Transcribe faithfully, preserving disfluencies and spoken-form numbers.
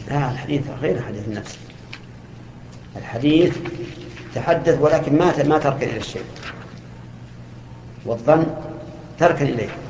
لا، الحديث غير الحديث النفس. الحديث تحدث ولكن ما ما تركن إلى الشيء، والظن تركن إليه.